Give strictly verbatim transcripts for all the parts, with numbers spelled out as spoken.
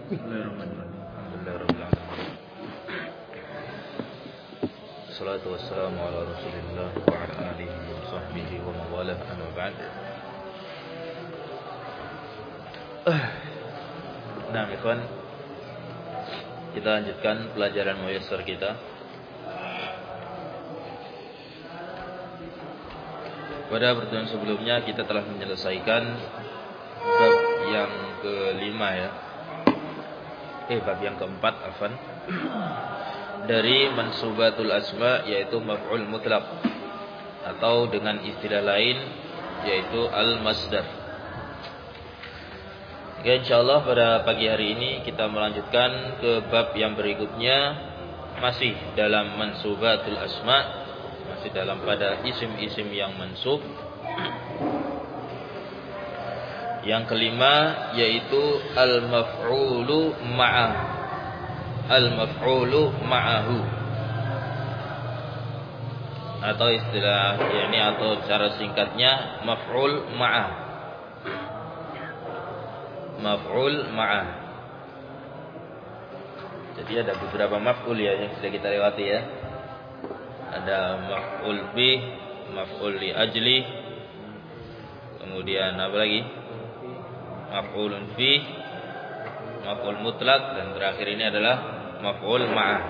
Bismillahirrahmanirrahim. Alhamdulillahirabbil alamin. Wassalatu wassalamu ala Rasulillah wa ala alihi wa sahbihi wa mawalah, amma ba'd. Nah, ikhwan, kita lanjutkan pelajaran muyassar kita. Pada pertemuan sebelumnya kita telah menyelesaikan bab yang kelima ya. Eh bab yang keempat afan. Dari mansubatul asma, yaitu maf'ul mutlaq, atau dengan istilah lain yaitu al-masdar. Ya, insyaallah pada pagi hari ini kita melanjutkan ke bab yang berikutnya, masih dalam mansubatul asma, masih dalam pada isim-isim yang mansub. Yang kelima yaitu al-maf'ulu ma'ah, al-maf'ulu ma'ahu, atau istilah yakni atau cara singkatnya maf'ul ma'ah, maf'ul ma'ah. Jadi ada beberapa maf'ul ya yang sudah kita lewati ya. Ada maf'ul bih, maf'ul li ajli, kemudian apa lagi? Maf'ulun fi, maf'ul mutlak, dan terakhir ini adalah maf'ul ma'ah.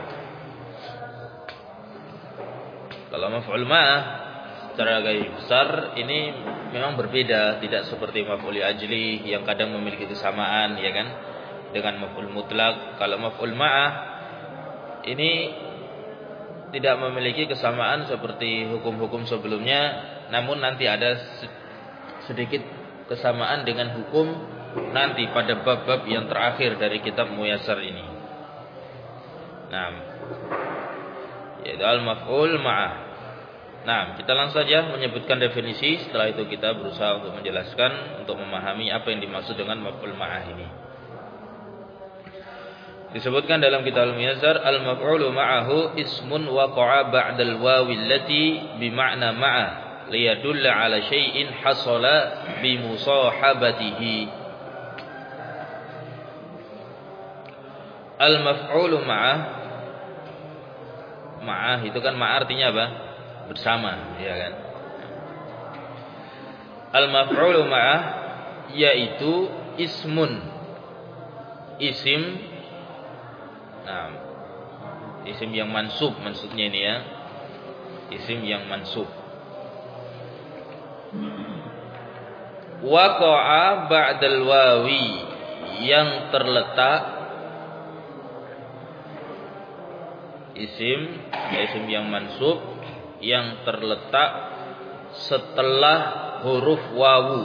Kalau maf'ul ma'ah secara garis besar ini memang berbeda, tidak seperti maf'ul li ajli yang kadang memiliki kesamaan ya kan dengan maf'ul mutlak. Kalau maf'ul ma'ah ini tidak memiliki kesamaan seperti hukum-hukum sebelumnya, namun nanti ada sedikit kesamaan dengan hukum nanti pada bab-bab yang terakhir dari kitab muyassar ini. Nah, yaitu al-maf'ul ma'ah. Nah, kita langsung saja menyebutkan definisi. Setelah itu kita berusaha untuk menjelaskan, untuk memahami apa yang dimaksud dengan maf'ul ma'ah ini. Disebutkan dalam kitab al-muyassar, al-maf'ulu ma'ahu ismun waqa'a ba'dal wawi allati bima'na ma'a liyadulla 'ala syai'in hasala bi musahabatihi. Al-maf'ulu ma'ah, ma'ah itu kan ma'ah artinya apa? Bersama, ya kan? Al-maf'ulu ma'ah yaitu ismun, isim. Nah, isim yang mansub maksudnya ini ya. Isim yang mansub. Waqa'a ba'dal wawi, yang terletak, isim, isim yang mansub yang terletak setelah huruf wawu,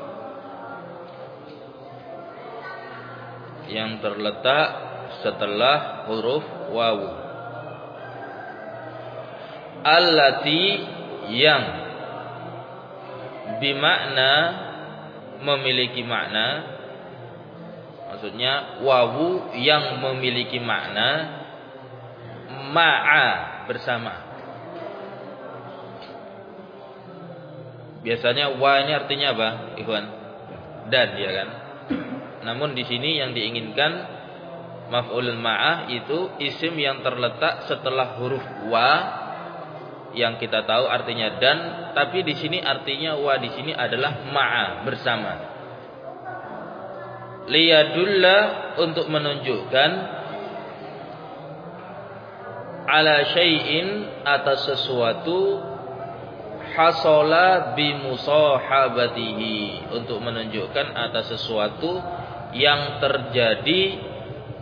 yang terletak setelah huruf wawu. Allati, yang, bimakna, memiliki makna. Maksudnya wawu yang memiliki makna ma'a, bersama. Biasanya wa ini artinya apa, ikhwan? Dan, ya kan? Namun di sini yang diinginkan maf'ulun ma'ah itu isim yang terletak setelah huruf wa, yang kita tahu artinya dan, tapi di sini artinya wa di sini adalah ma'a, bersama. Liyadulla, untuk menunjukkan, ala syai'in, atas sesuatu, hasala bi musahabatihi, untuk menunjukkan atas sesuatu yang terjadi,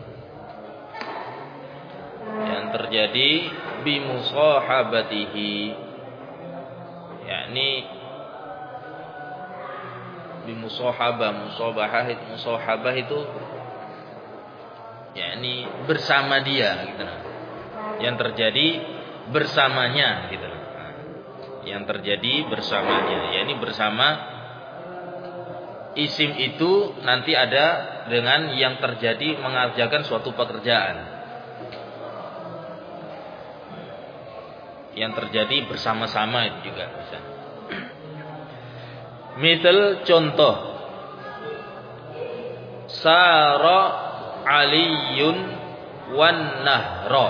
yang terjadi bi musahabatihi, yakni bi musahabah, musahabah itu, musahabah itu yakni bersama dia gitu. Yang terjadi bersamanya gitu. Yang terjadi bersamanya, yakni bersama isim itu nanti ada dengan yang terjadi mengerjakan suatu pekerjaan. Yang terjadi bersama-sama itu juga bisa. Misal contoh, sara Aliyun wan nahra.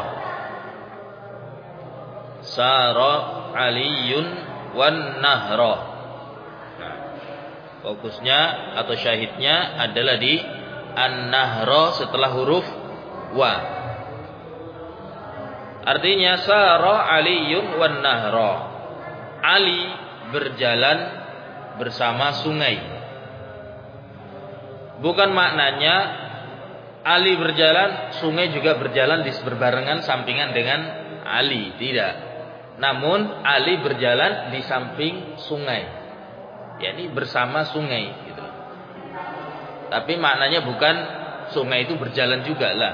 Sara Aliyun wan nahra. Nah, fokusnya atau syahidnya adalah di an-nahra setelah huruf wa. Artinya sara Aliyun wan nahra. Ali berjalan bersama sungai. Bukan maknanya Ali berjalan, sungai juga berjalan berbarengan sampingan dengan Ali, tidak. Namun Ali berjalan di samping sungai, yakni bersama sungai gitu. Tapi maknanya bukan sungai itu berjalan juga lah.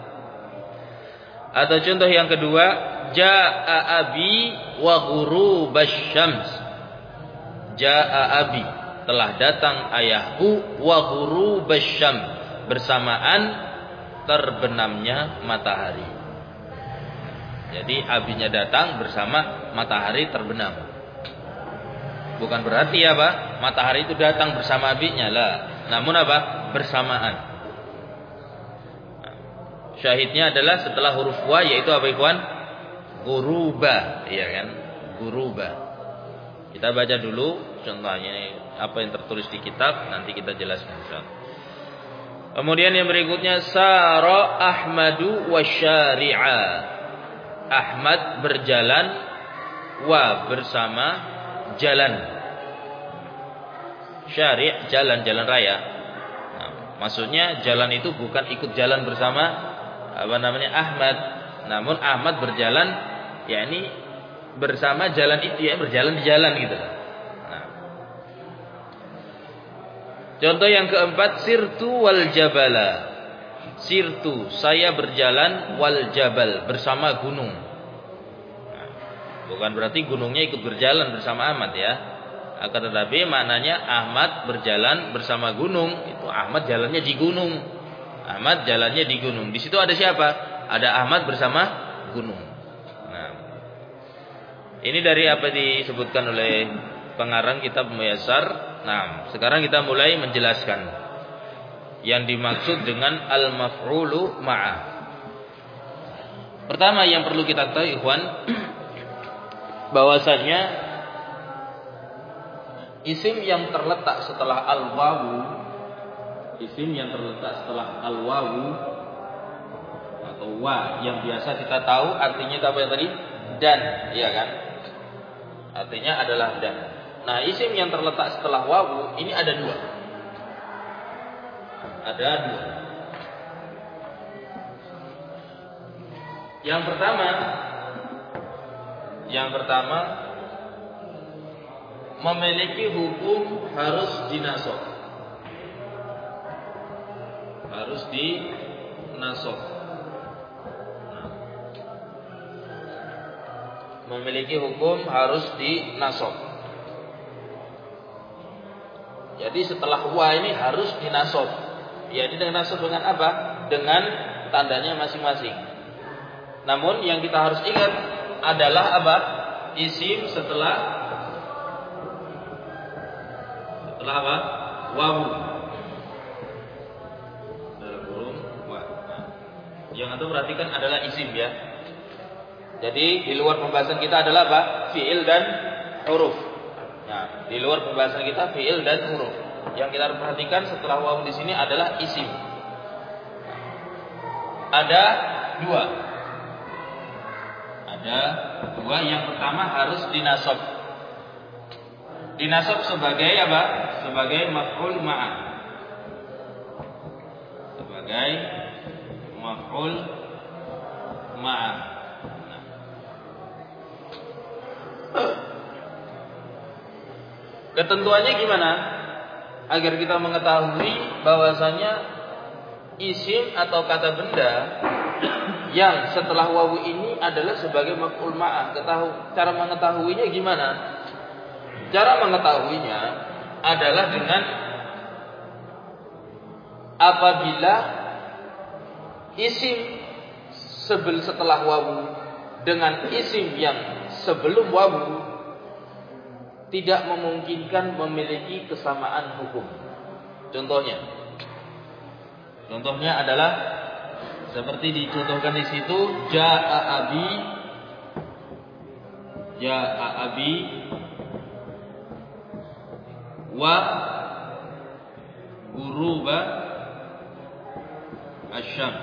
Atau contoh yang kedua, jaa abi wa ghurubasy syams. Jaa abi, telah datang ayahku, wa ghurubasy syams, bersamaan terbenamnya matahari. Jadi abinya datang bersama matahari terbenam. Bukan berarti apa? Matahari itu datang bersama abinya lah. Namun apa? Bersamaan. Syahidnya adalah setelah huruf wa, yaitu apa ikhwan? Guruba, iya kan? Guruba. Kita baca dulu contohnya apa yang tertulis di kitab, nanti kita jelaskan insyaallah. Kemudian yang berikutnya, sara Ahmadu wasyari'a. Ahmad berjalan, wa bersama jalan. Syari' jalan, jalan raya. Nah, maksudnya jalan itu bukan ikut jalan bersama apa namanya Ahmad, namun Ahmad berjalan, yakni bersama jalan itu, ya berjalan di jalan gitu. Nah. Contoh yang keempat, sirtu wal jabala. Sirtu, saya berjalan, wal jabal, bersama gunung. Nah, bukan berarti gunungnya ikut berjalan bersama Ahmad ya. Akan tetapi maknanya Ahmad berjalan bersama gunung. Itu Ahmad jalannya di gunung. Ahmad jalannya di gunung. Di situ ada siapa? Ada Ahmad bersama gunung. Nah, ini dari apa disebutkan oleh pengarang kitab Muyassar. Nah, sekarang kita mulai menjelaskan yang dimaksud dengan al-maf'ulu ma'ah. Pertama yang perlu kita tahu ikhwan, bahwasanya isim yang terletak setelah al-wawu, isim yang terletak setelah al-wawu atau wa, yang biasa kita tahu artinya apa yang tadi? Dan, iya kan? Artinya adalah dan. Nah, isim yang terletak setelah wawu ini ada dua. Ada dua. Yang pertama, yang pertama memiliki hukum harus dinasab. Harus dinasab. Nah, memiliki hukum harus dinasab. Jadi setelah wa ini harus dinasab. Ya, ini dengan nasab dengan apa? Dengan tandanya masing-masing. Namun yang kita harus ingat adalah apa? Isim setelah setelah apa? Wawu. Dalam kurung wa. Nah, yang Anda perhatikan adalah isim ya. Jadi di luar pembahasan kita adalah apa? Fi'il dan huruf. Nah, di luar pembahasan kita fi'il dan huruf. Yang kita harus perhatikan setelah wawu di sini adalah isim. Ada dua. Ada dua. Yang pertama harus dinasab. Dinasab sebagai apa? Sebagai maf'ul ma'ah. Sebagai maf'ul ma'ah. Nah. Ketentuannya gimana? Agar kita mengetahui bahwasanya isim atau kata benda yang setelah wawu ini adalah sebagai maf'ul ma'ah. Ketahu, cara mengetahuinya gimana? Cara mengetahuinya adalah dengan apabila isim sebel setelah wawu dengan isim yang sebelum wawu tidak memungkinkan memiliki kesamaan hukum. Contohnya, Contohnya adalah seperti dicontohkan di situ, jaa abi, jaa abi wa guruba asyam.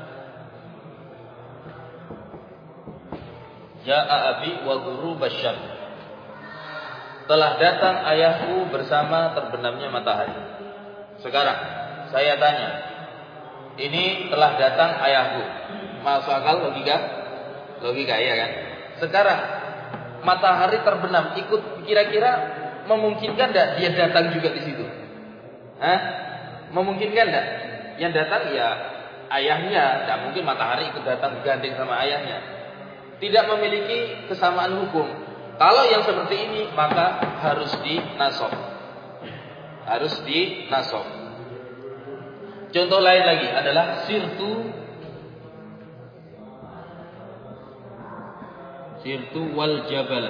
Jaa abi wa guruba asyam. Telah datang ayahku bersama terbenamnya matahari. Sekarang saya tanya, ini telah datang ayahku. Masuk akal logika? Logika ya kan? Sekarang matahari terbenam, ikut kira-kira memungkinkan enggak dia datang juga di situ? Hah? Memungkinkan enggak? Yang datang ya ayahnya, enggak mungkin matahari ikut datang gandeng sama ayahnya. Tidak memiliki kesamaan hukum. Kalau yang seperti ini maka harus dinasab. Harus dinasab. Contoh lain lagi adalah sirtu sirtu wal jabal.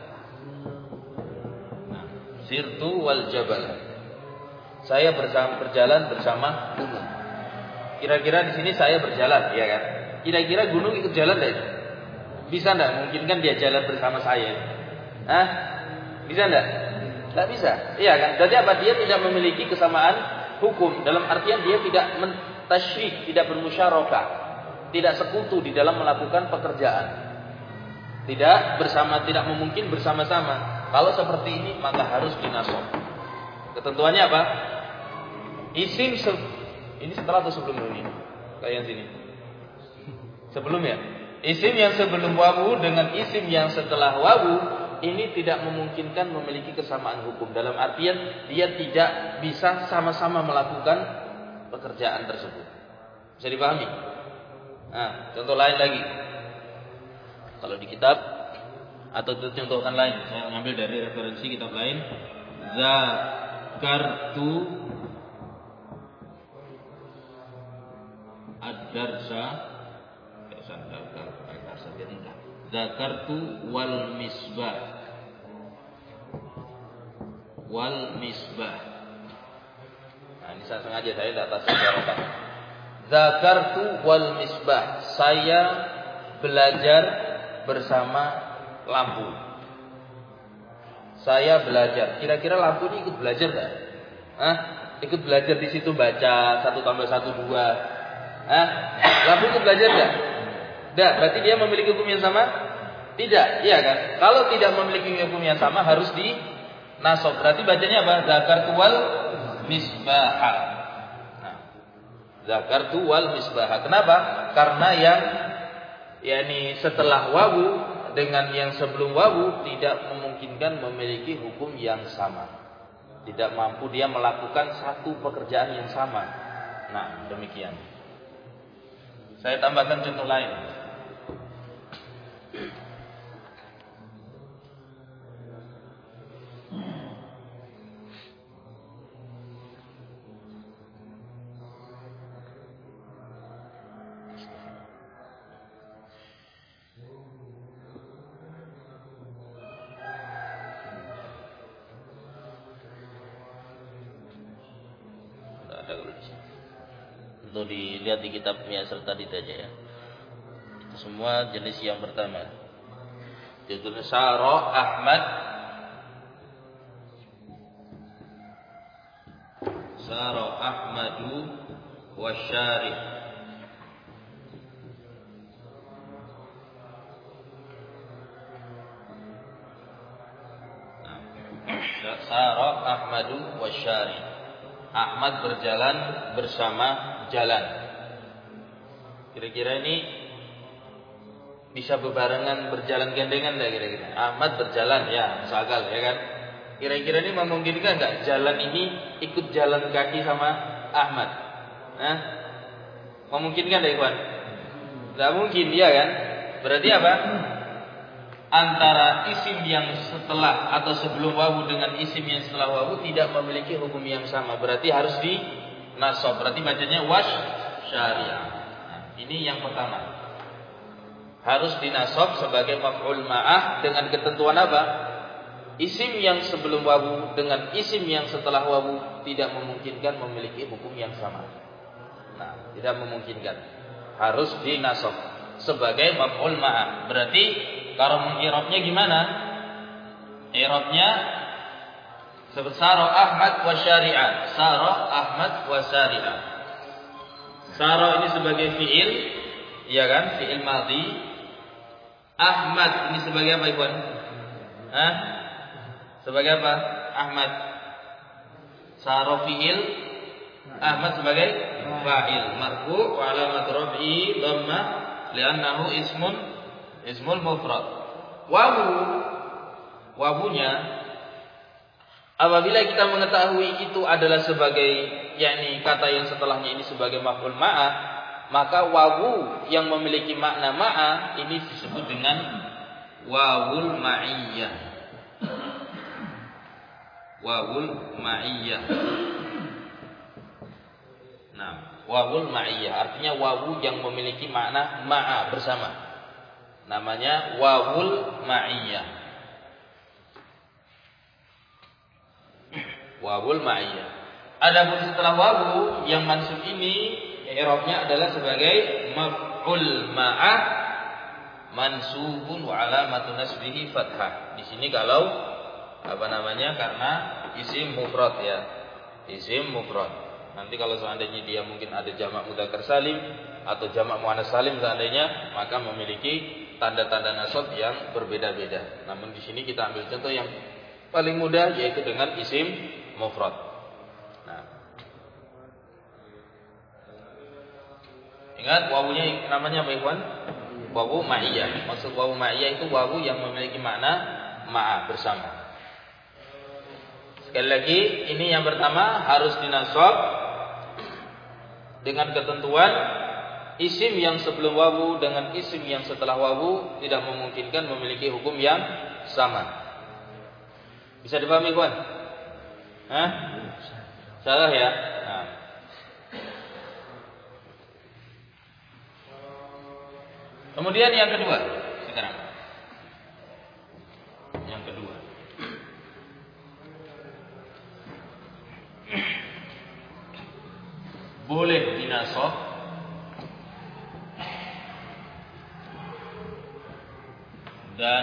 Nah, sirtu wal jabal. Saya bersama berjalan bersama gunung. Kira-kira di sini saya berjalan, ya kan? Kira-kira gunung ikut jalan enggak? Bisa enggak? Mungkin kan dia jalan bersama saya. Hah? Bisa enggak? Enggak bisa. Iya kan? Jadi apa? Dia tidak memiliki kesamaan hukum, dalam artian dia tidak mentasyrik, tidak bermusyarakah, tidak sekutu di dalam melakukan pekerjaan, tidak bersama, tidak memungkin bersama-sama. Kalau seperti ini maka harus dinasab. Ketentuannya apa? Isim se ini setelah atau sebelum ini? Kayak yang sini. Sebelum ya. Isim yang sebelum wawu dengan isim yang setelah wawu ini tidak memungkinkan memiliki kesamaan hukum, dalam artian dia tidak bisa sama-sama melakukan pekerjaan tersebut. Bisa dipahami? Nah, contoh lain lagi. Kalau di kitab atau contohkan lain, saya mengambil dari referensi kitab lain. Zakartu ad-darsa, zakartu wal misbah. Wal misbah. Nah, ini saya sengaja saya tidak tasawwurkan. Zakartu wal misbah. Saya belajar bersama lampu. Saya belajar. Kira-kira lampu ini ikut belajar enggak? Hah? Ikut belajar di situ baca satu tambah satu dua. Hah? Lampu ikut belajar enggak? Tidak, berarti dia memiliki hukum yang sama? Tidak, iya kan? Kalau tidak memiliki hukum yang sama harus di nasab. Berarti bacanya apa? Zakartu wal misbah. Nah, zakartu wal misbah. Kenapa? Karena yang yakni setelah wawu dengan yang sebelum wawu tidak memungkinkan memiliki hukum yang sama. Tidak mampu dia melakukan satu pekerjaan yang sama. Nah, demikian. Saya tambahkan contoh lain. Untuk dilihat di kitabnya serta di aja ya. Itu semua jenis yang pertama. Judulnya Syara Ahmad Syara Ahmadu Wasyari. Syara Ahmadu Wasyari. Ahmad berjalan bersama jalan. Kira-kira ini bisa bebarengan berjalan gandengan enggak kira-kira? Ahmad berjalan ya, misal ya kan. Kira-kira ini memungkinkan enggak jalan ini ikut jalan kaki sama Ahmad? Nah, memungkinkan enggak, Ikhwan? Enggak mungkin, ya kan? Berarti apa? Antara isim yang setelah atau sebelum wawu dengan isim yang setelah wawu tidak memiliki hukum yang sama. Berarti harus di nasab. Berarti bacanya wash syariah. Nah, ini yang pertama. Harus dinasab sebagai maf'ul ma'ah dengan ketentuan apa? Isim yang sebelum wawu dengan isim yang setelah wawu tidak memungkinkan memiliki hukum yang sama. Nah, tidak memungkinkan. Harus dinasab sebagai maf'ul ma'ah. Berarti kalau mengirabnya gimana? I'rabnya seperti Sara Ahmad wa syari'a. Sara Ahmad wa syari'a. Sara ini sebagai fi'il, iya kan? Fi'il madhi. Ahmad ini sebagai apa, Ikhwan? Hah? Sebagai apa? Ahmad. Sara fi'il, Ahmad sebagai fa'il. Marfu' wa alamat raf'i dhammah li'annahu ismun ismul mufrad. Wawu, wawunya apabila kita mengetahui itu adalah sebagai yakni kata yang setelahnya ini sebagai maf'ul ma'ah, maka wawu yang memiliki makna ma'ah ini disebut dengan wawul ma'iyyah. Wawul ma'iyyah. Nah, wawul ma'iyyah artinya wawu yang memiliki makna ma'ah, bersama. Namanya wawul ma'iyyah. Wawul ma'iyah. Adapun setelah wawu yang mansub ini i'rabnya adalah sebagai maf'ul ma'ah mansubun wa alamatu nasbihi fathah. Di sini kalau apa namanya karena isim mufrad ya. Isim mufrad. Nanti kalau seandainya dia mungkin ada jamak mudzakkar salim atau jamak muannats salim seandainya, maka memiliki tanda-tanda nasab yang berbeda-beda. Namun di sini kita ambil contoh yang paling mudah yaitu dengan isim mufrad. Nah. Ingat wawunya namanya apa, Ikhwan? Wawu ma'iyah. Maksud wawu ma'iyah itu wawu yang memiliki makna ma'a, bersama. Sekali lagi, ini yang pertama harus dinasab dengan ketentuan isim yang sebelum wawu dengan isim yang setelah wawu tidak memungkinkan memiliki hukum yang sama. Bisa dipahami, Ikhwan? Hah? Salah ya? Nah. Kemudian yang kedua sekarang. Yang kedua. Boleh dinasab dan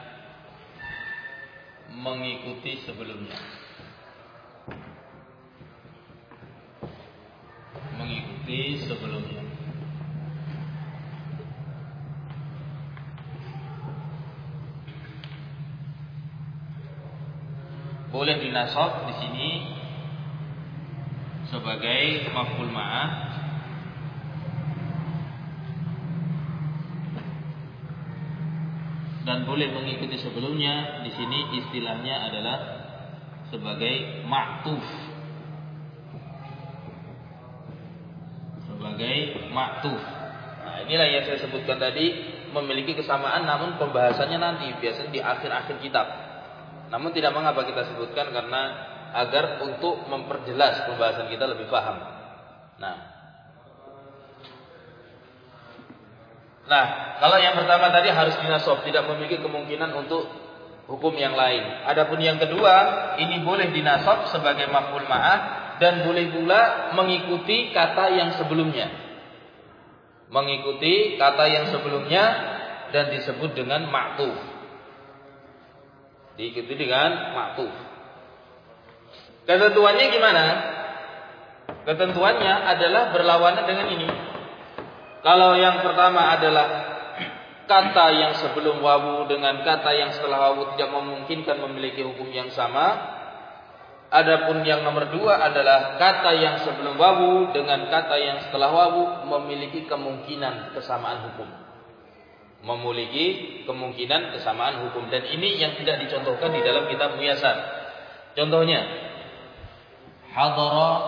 mengikuti sebelumnya. Mengikuti sebelumnya. Boleh dinasab di sini sebagai maf'ul ma'ah dan boleh mengikuti sebelumnya. Di sini istilahnya adalah sebagai ma'tuf. Sebagai ma'tuf. Nah, inilah yang saya sebutkan tadi, memiliki kesamaan namun pembahasannya nanti biasanya di akhir-akhir kitab. Namun tidak mengapa kita sebutkan karena agar untuk memperjelas pembahasan kita lebih paham. Nah, nah kalau yang pertama tadi harus dinasab, tidak memiliki kemungkinan untuk hukum yang lain. Adapun yang kedua, ini boleh dinasab sebagai maf'ul ma'ah dan boleh pula mengikuti kata yang sebelumnya. Mengikuti kata yang sebelumnya dan disebut dengan ma'tuf. Diikuti dengan ma'tuf. Ketentuannya gimana? Ketentuannya adalah berlawanan dengan ini. Kalau yang pertama adalah kata yang sebelum wawu dengan kata yang setelah wawu tidak memungkinkan memiliki hukum yang sama. Adapun yang nomor dua adalah kata yang sebelum wawu dengan kata yang setelah wawu memiliki kemungkinan kesamaan hukum. Memiliki kemungkinan kesamaan hukum, dan ini yang tidak dicontohkan di dalam kitab Muyasar. Contohnya, hadara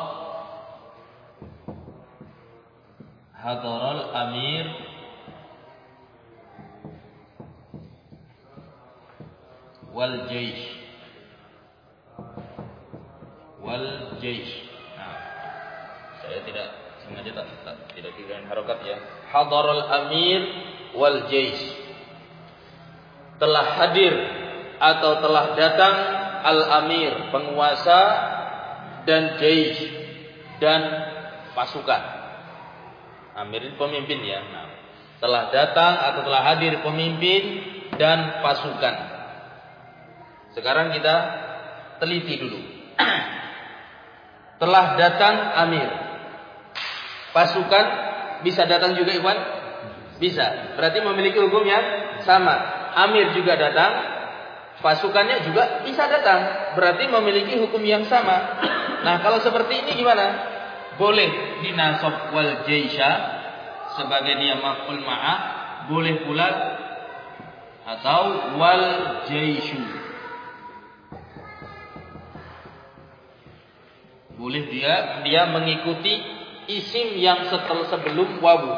hadaral amir wal jaish wal jaish. Nah, saya tidak sengaja tak, tak tidak diberikan harokat ya. Hadaral amir wal jaish. Telah hadir atau telah datang al-amir, penguasa, dan jaish, dan pasukan. Amir pemimpin ya. Nah, telah datang atau telah hadir pemimpin dan pasukan. Sekarang kita teliti dulu. Telah datang amir. Pasukan bisa datang juga Ikhwan? Bisa. Berarti memiliki hukum yang sama. Amir juga datang, pasukannya juga bisa datang. Berarti memiliki hukum yang sama. Nah, kalau seperti ini gimana? Boleh dinasab wal jaisha sebagai dia maf'ul ma'ah, boleh pula atau wal jaishu. Boleh dia dia mengikuti isim yang setel sebelum wawu.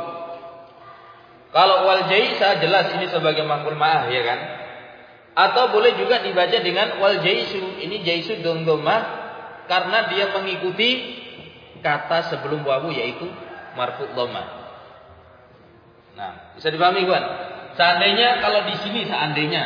Kalau wal jaisha jelas ini sebagai maf'ul ma'ah ya kan? Atau boleh juga dibaca dengan wal jaisu. Ini jaisu dhamma karena dia mengikuti kata sebelum wawu yaitu marfu' dhamma. Nah, bisa dipahami kawan? Seandainya kalau di sini seandainya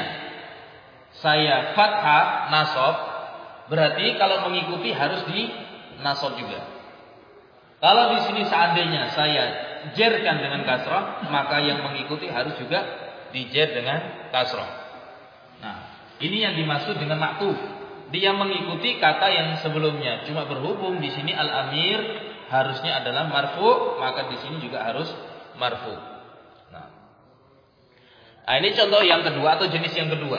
saya fathah nasab, berarti kalau mengikuti harus di nasab juga. Kalau di sini seandainya saya jerkan dengan kasrah, maka yang mengikuti harus juga dijer dengan kasrah. Nah, ini yang dimaksud dengan ma'tuf. Dia mengikuti kata yang sebelumnya. Cuma berhubung di sini al-amir harusnya adalah marfu, maka di sini juga harus marfu. Nah, nah ini contoh yang kedua atau jenis yang kedua.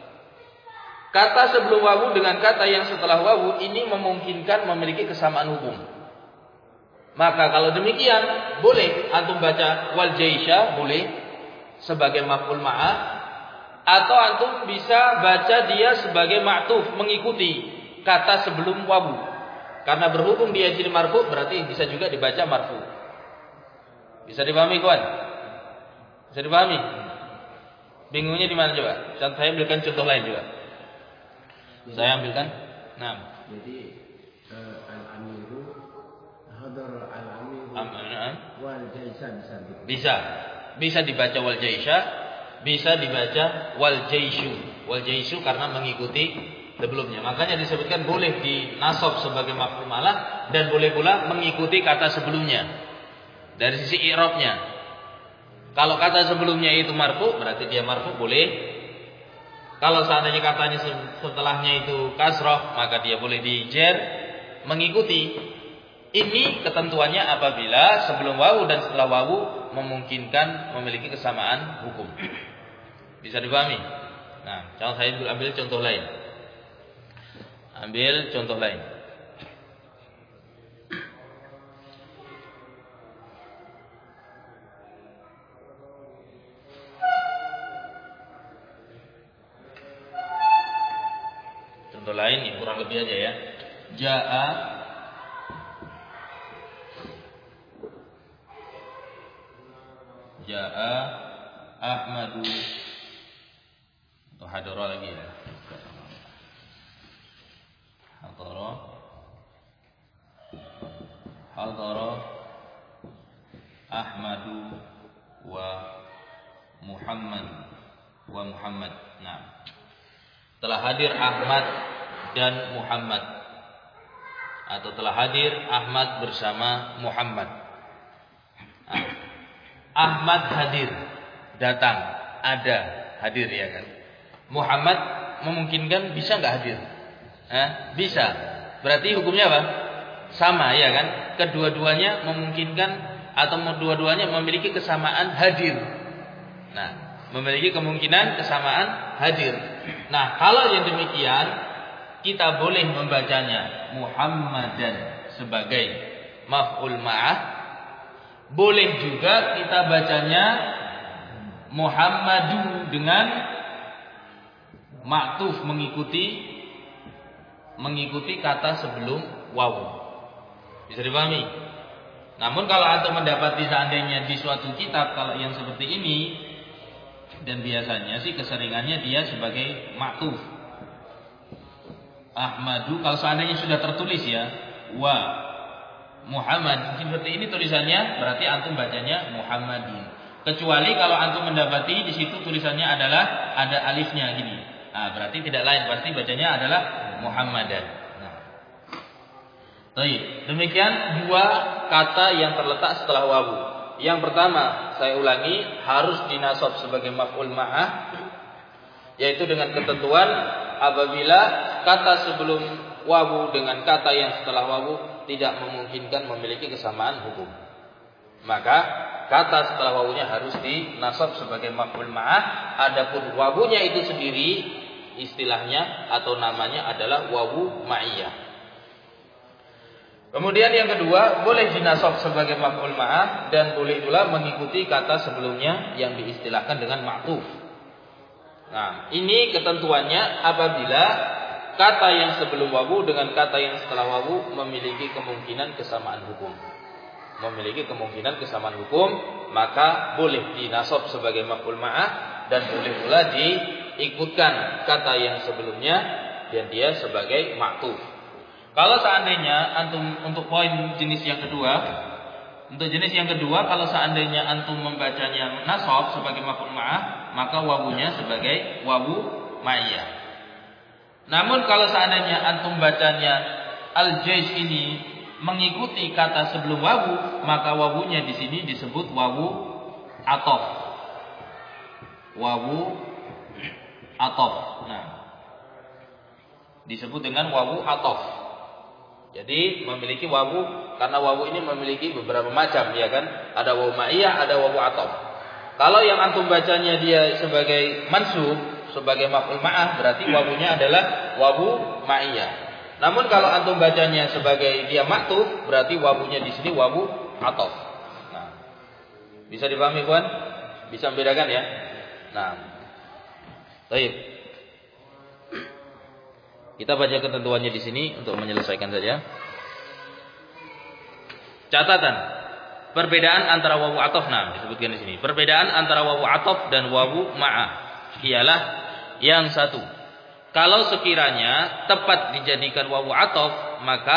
Kata sebelum wawu dengan kata yang setelah wawu ini memungkinkan memiliki kesamaan hukum. Maka kalau demikian boleh antum baca wal jaisha boleh sebagai maf'ul ma'ah. Atau antum bisa baca dia sebagai ma'tuf, mengikuti kata sebelum wawu. Karena berhubung dia jadi marfu, berarti bisa juga dibaca marfu. Bisa dipahami kawan? Bisa dipahami? Bingungnya di mana coba? Saya ambilkan contoh lain juga. Jadi, saya ambilkan. Nah. Jadi uh, al-amiru hadar al-amiru am, wal jaisha bisa dibaca. Bisa. Bisa dibaca wal jaisha. Bisa dibaca wal jaishu. Wal jaishu karena mengikuti sebelumnya. Makanya disebutkan boleh dinasab sebagai maf'ul ma'ah dan boleh pula mengikuti kata sebelumnya. Dari sisi i'rabnya. Kalau kata sebelumnya itu marfu, berarti dia marfu boleh. Kalau seandainya katanya setelahnya itu kasrah, maka dia boleh dijer mengikuti. Ini ketentuannya apabila sebelum wawu dan setelah wawu memungkinkan memiliki kesamaan hukum. Bisa dipahami? Nah, contoh saya ambil contoh lain. Ambil contoh lain. Contoh lain yang kurang lebih aja ya. Ja'a Ja'a Ahmadu atau hadara lagi ya. Hadara Hadara Ahmadu wa Muhammad wa Muhammad. Nah, telah hadir Ahmad dan Muhammad, atau telah hadir Ahmad bersama Muhammad. Nah, Ahmad hadir, datang, ada, hadir ya kan. Muhammad memungkinkan bisa nggak hadir? Eh, bisa. Berarti hukumnya apa? Sama ya kan. Kedua-duanya memungkinkan atau dua-duanya memiliki kesamaan hadir. Nah, memiliki kemungkinan kesamaan hadir. Nah, kalau yang demikian kita boleh membacanya Muhammadan sebagai maf'ul ma'ah. Boleh juga kita bacanya Muhammadu dengan ma'tuf mengikuti mengikuti kata sebelum wawu. Bisa dipahami? Namun kalau antum mendapati seandainya di suatu kitab kalau yang seperti ini, dan biasanya sih keseringannya dia sebagai ma'tuf. Ahmadu kalau seandainya sudah tertulis ya, wa Muhammad seperti ini tulisannya, berarti antum bacanya Muhammadin. Kecuali kalau antum mendapati di situ tulisannya adalah ada alifnya gini. Nah, berarti tidak lain, pasti bacanya adalah Muhammadan. Nah. Baik, demikian dua kata yang terletak setelah wawu. Yang pertama, saya ulangi, harus dinasab sebagai maf'ul ma'ah, yaitu dengan ketentuan apabila kata sebelum wawu dengan kata yang setelah wawu tidak memungkinkan memiliki kesamaan hukum, maka kata setelah wawunya harus dinasab sebagai maf'ul ma'ah. Adapun wawunya itu sendiri istilahnya atau namanya adalah wawu ma'iyah. Kemudian yang kedua, boleh dinasab sebagai maf'ul ma'ah dan boleh pula mengikuti kata sebelumnya yang diistilahkan dengan ma'tuf. Nah, ini ketentuannya apabila kata yang sebelum wawu dengan kata yang setelah wawu memiliki kemungkinan kesamaan hukum. Memiliki kemungkinan kesamaan hukum, maka boleh dinasab sebagai maf'ul ma'ah dan boleh pula diikutkan kata yang sebelumnya dan dia sebagai ma'tuf. Kalau seandainya antum untuk poin jenis yang kedua, untuk jenis yang kedua kalau seandainya antum membacanya nasab sebagai maf'ul ma'ah, maka wawunya sebagai wawu ma'iyah. Namun kalau seandainya antum bacanya al-jaish ini mengikuti kata sebelum wawu, maka wawunya di sini disebut wawu atof. Wawu atof. Nah, disebut dengan wawu atof. Jadi memiliki wawu, karena wawu ini memiliki beberapa macam, ya kan? Ada wawu ma'iyah, ada wawu atof. Kalau yang antum bacanya dia sebagai mansub, sebagai maf'ul ma'ah, berarti wawunya adalah wawu ma'iyah. Namun kalau antum bacanya sebagai dia ma'tuf, berarti wawunya di sini wawu atof. Nah, bisa dipahami, kawan? Bisa membedakan ya? Nah, baik. Kita baca ketentuannya di sini untuk menyelesaikan saja. Catatan. Perbedaan antara wawu atof, nah disebutkan di sini. Perbedaan antara wawu atof dan wawu ma'ah ialah yang satu. Kalau sekiranya tepat dijadikan wawu atof, maka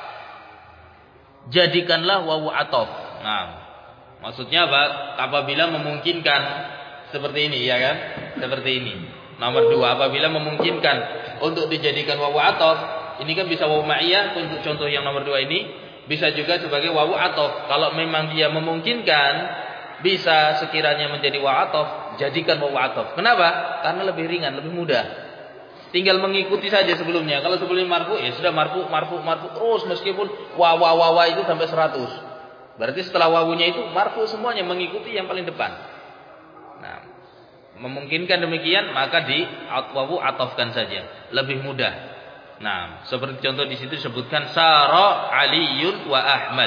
jadikanlah wawu atof. Nah, maksudnya apa? Apabila memungkinkan seperti ini, ya kan? Seperti ini. Nomor dua, apabila memungkinkan untuk dijadikan wawu atof, ini kan bisa wawu ma'iyah untuk contoh yang nomor dua ini, bisa juga sebagai wawu atof. Kalau memang dia memungkinkan bisa sekiranya menjadi wawu atof, jadikan wawu atof. Kenapa? Karena lebih ringan, lebih mudah. Tinggal mengikuti saja sebelumnya. Kalau sebelumnya marfu, ya sudah marfu, marfu, marfu terus meskipun wawa wawa itu sampai seratus. Berarti setelah wawunya itu marfu semuanya mengikuti yang paling depan. Nah, memungkinkan demikian maka di wawu atofkan saja, lebih mudah. Nah, seperti contoh di situ disebutkan Sara Aliyun wa Ahmad.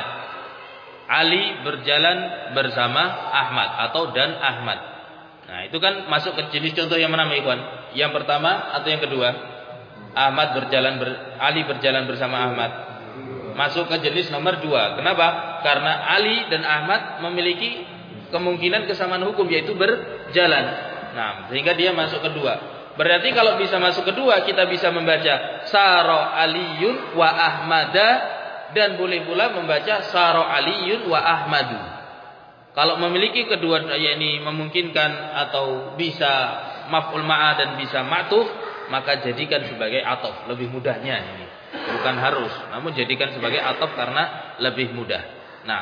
Ali berjalan bersama Ahmad atau dan Ahmad. Nah, itu kan masuk ke jenis contoh yang mana, ikhwan? Yang pertama atau yang kedua? Ahmad berjalan ber, Ali berjalan bersama Ahmad. Masuk ke jenis nomor dua. Kenapa? Karena Ali dan Ahmad memiliki kemungkinan kesamaan hukum, yaitu berjalan. Nah, sehingga dia masuk kedua. Berarti kalau bisa masuk kedua, kita bisa membaca Sara Aliyun wa Ahmada, dan boleh pula membaca Sara Aliyun wa Ahmadu. Kalau memiliki kedua, yakni memungkinkan atau bisa maf'ul ma'ah dan bisa ma'tuf, maka jadikan sebagai atof, lebih mudahnya ini. Bukan harus, namun jadikan sebagai atof karena lebih mudah. Nah,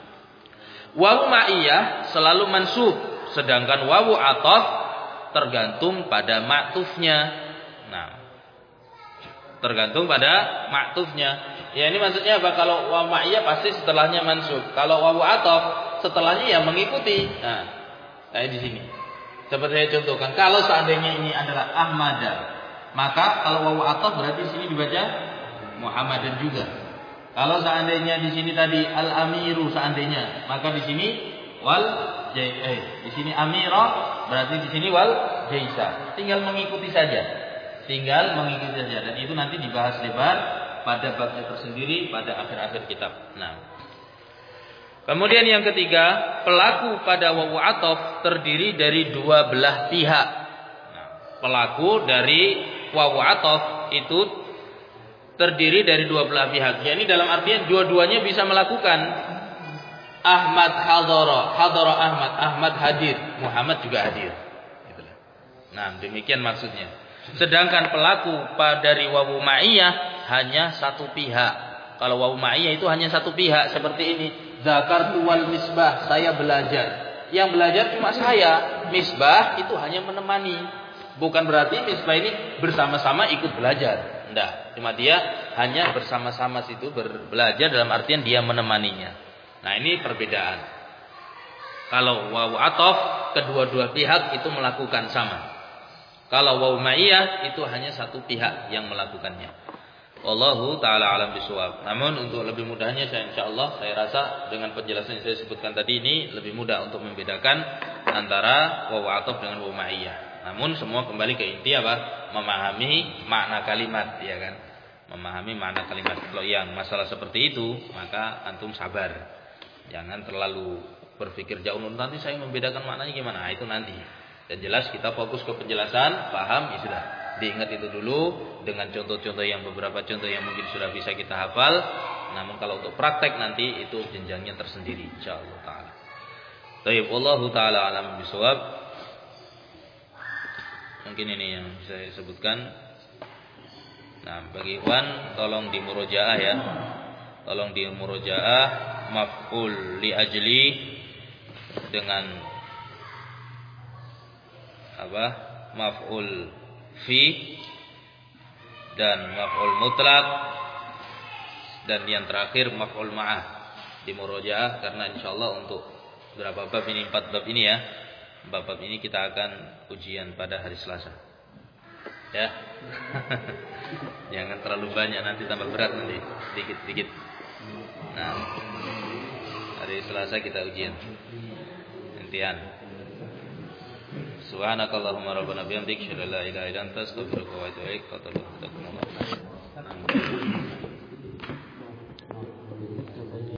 wawu ma'iyah selalu mansub, sedangkan wawu atof tergantung pada ma'tufnya. Nah, tergantung pada ma'tufnya. Ya, ini maksudnya apa? Kalau wawu ma'iyah pasti setelahnya mansub. Kalau wawu atof setelahnya yang mengikuti. Nah, kayak di sini. Seperti saya contohkan, kalau seandainya ini adalah Ahmada, maka kalau wawu atof berarti di sini dibaca Muhammadan juga. Kalau seandainya di sini tadi al-amiru seandainya, maka di sini wal jai eh di sini amira, berarti di sini wal jaisa. Tinggal mengikuti saja. Tinggal mengikuti saja, dan itu nanti dibahas lebar pada babnya tersendiri pada akhir-akhir kitab. Nah, kemudian yang ketiga, pelaku pada wawu atof terdiri dari dua belah pihak. Nah, pelaku dari wawu atof itu terdiri dari dua belah pihak. Jadi dalam artian dua-duanya bisa melakukan. Ahmad hadara, hadara Ahmad, Ahmad hadir, Muhammad juga hadir. Nah, demikian maksudnya. Sedangkan pelaku pada dari wawu ma'iyah hanya satu pihak. Kalau wawu ma'iyah itu hanya satu pihak seperti ini. Dzakartu wal misbah, saya belajar. Yang belajar cuma saya. Misbah itu hanya menemani. Bukan berarti misbah ini bersama-sama ikut belajar. Enggak, cuma dia hanya bersama-sama situ belajar dalam artian dia menemaninya. Nah, ini perbedaan. Kalau waw ataf, kedua-dua pihak itu melakukan sama. Kalau waw ma'iyah itu hanya satu pihak yang melakukannya. Wallahu taala alam bisawab. Namun untuk lebih mudahnya saya insyaallah saya rasa dengan penjelasan yang saya sebutkan tadi ini lebih mudah untuk membedakan antara waw ataf dengan waw ma'iyah. Namun semua kembali ke inti apa? Memahami makna kalimat, ya kan? Memahami makna kalimat. Kalau yang masalah seperti itu, maka antum sabar. Jangan terlalu berpikir jauh, nanti saya membedakan maknanya gimana. Nah, itu nanti. Dan jelas kita fokus ke penjelasan, paham, ya sudah. Diingat itu dulu dengan contoh-contoh yang beberapa contoh yang mungkin sudah bisa kita hafal. Namun kalau untuk praktek nanti itu jenjangnya tersendiri insyaallah taala. Baik, wallahu taala alam bisawab. Mungkin ini yang saya sebutkan. Nah, bagi ikhwan tolong di murojaah ya. Tolong di murojaah maf'ul li ajli dengan apa? Maf'ul fi dan maf'ul mutlaq dan yang terakhir maf'ul ma'ah di murojaah, karena insyaallah untuk berapa bab ini, empat bab ini ya. Bab-bab ini kita akan ujian pada hari Selasa. Ya. Jangan terlalu banyak, nanti tambah berat nanti. Sedikit-sedikit. Nah, hari Selasa kita ujian. Intian. Subhanakallahumma rabbana bihamdik, asyhadu an la ilaha illa anta, astaghfiruka wa atubu ilaik.